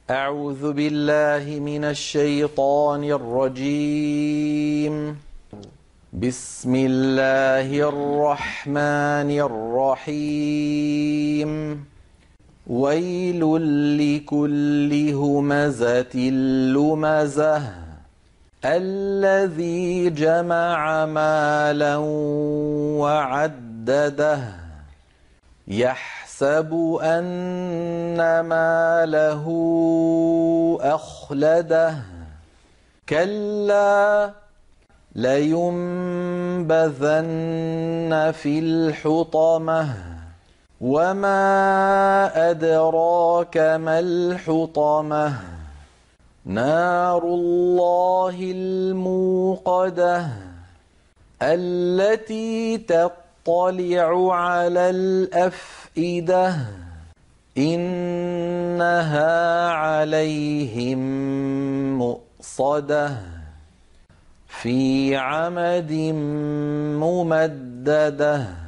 أعوذ بالله من الشيطان الرجيم. بسم الله الرحمن الرحيم. ويل لكل همزة لمزة الذي جمع مالا وعدده يحسب أن ماله أخلده كلا لينبذن في الحطمة وما أدراك ما الحطمة نار الله الموقدة التي تطلع على الأفئدة إنها عليهم مؤصدة في عمد ممددة.